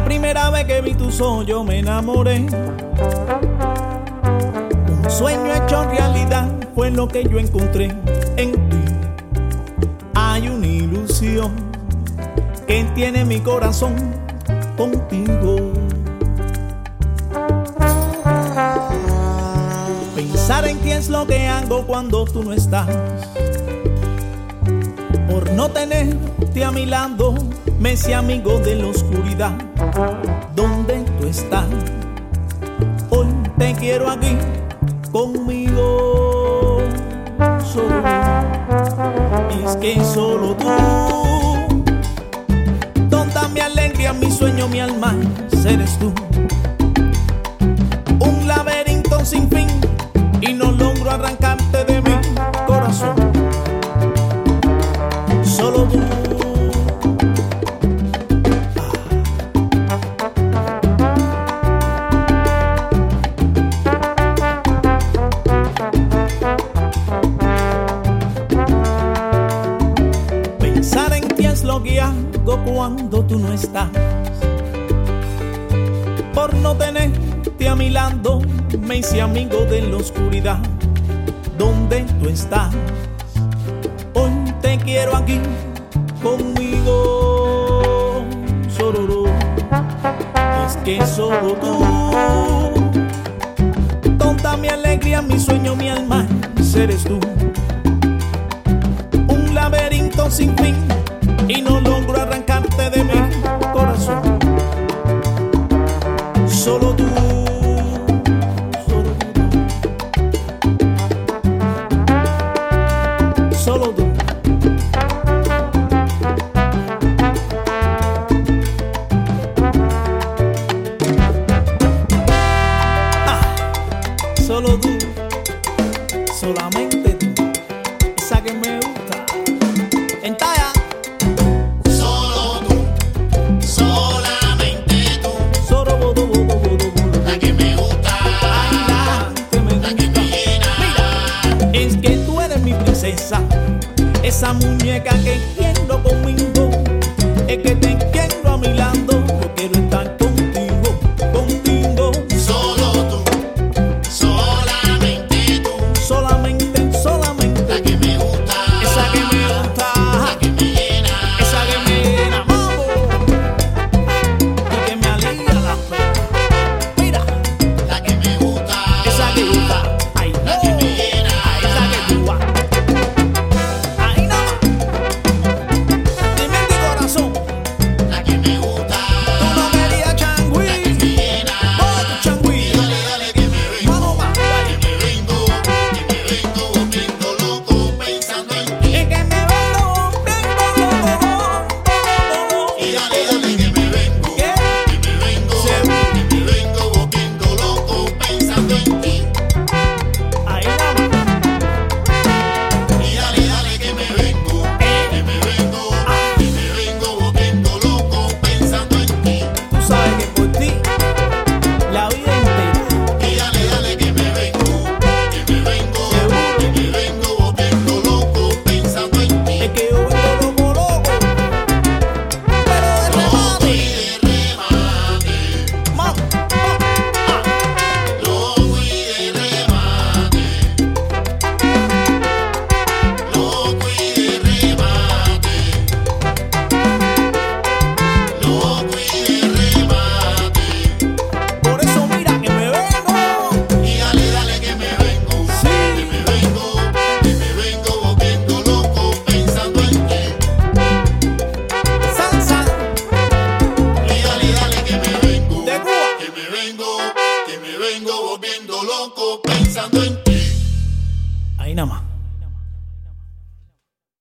primera vez que vi tus ojos yo me enamoré. Un sueño hecho realidad fue lo que yo encontré en ti. Hay una ilusión que tiene mi corazón contigo. Pensar en ti es lo que hago cuando tú no estás. Por no tenerte a mi lado me hice amigo de la oscuridad. ¿Dónde tú estás? Hoy te quiero aquí conmigo. Solo es que solo tú, toda mi alegría, mi sueño, mi alma, eres tú. Un laberinto sin fin y no logro arrancarte de mi corazón. Solo tú. Pensar en ti es lo que hago cuando tú no estás. Por no tenerte a mi lado me hice amigo de la oscuridad. ¿Dónde tú estás? Hoy te quiero aquí conmigo. Sororo, es que solo tú, toda mi alegría, mi sueño, mi alma, eres tú. Un laberinto sin fin y no logro arrancarte de mi corazón. Solo tú. Solo tú. Solo tú, solamente tú, esa que me gusta. En talla. Solo tú, solamente tú, Solo tú, la que me gusta, la que me la que me llena. Mira, es que tú eres mi princesa, esa muñeca que quiero conmigo, es que te quiero a mi lado, yo quiero estar contigo, contigo. Solo tú, solamente tú, Solamente, solamente la que me gusta, esa que me gusta, la que me llena. esa que me llena, vamos, y que me alivia la pena. Mira, La que me gusta, esa que gusta, ay no, la que me llena. a esa que tú vas, ahí no, dime en tu corazón, La que me gusta, tú no querías la que changüí, me llena. oh tu changüí, Dale, dale que me vengo, vamos más, que me vengo volviendo loco pensando en ti. y que me vengo, Y dale, dale que me vengo, ¿qué? que me vengo volviendo loco pensando en ti. Ahí nada más. Y dale, dale que me vengo volviendo loco pensando en ti. Tú sabes que por ti la vida entera. Y dale, dale que me vengo volviendo loco pensando en ti. Es que yo vengo loco, loco, pero de remate, Y de remate, ma, loco y de remate, loco y de remate, loco y de remate. por eso mira que me vengo, Y dale, dale que me vengo, sí, que me vengo volviendo loco pensando en ti. salsa Y dale, dale que me vengo, de Cuba. que me vengo volviendo loco pensando en ti. Ahí nada más.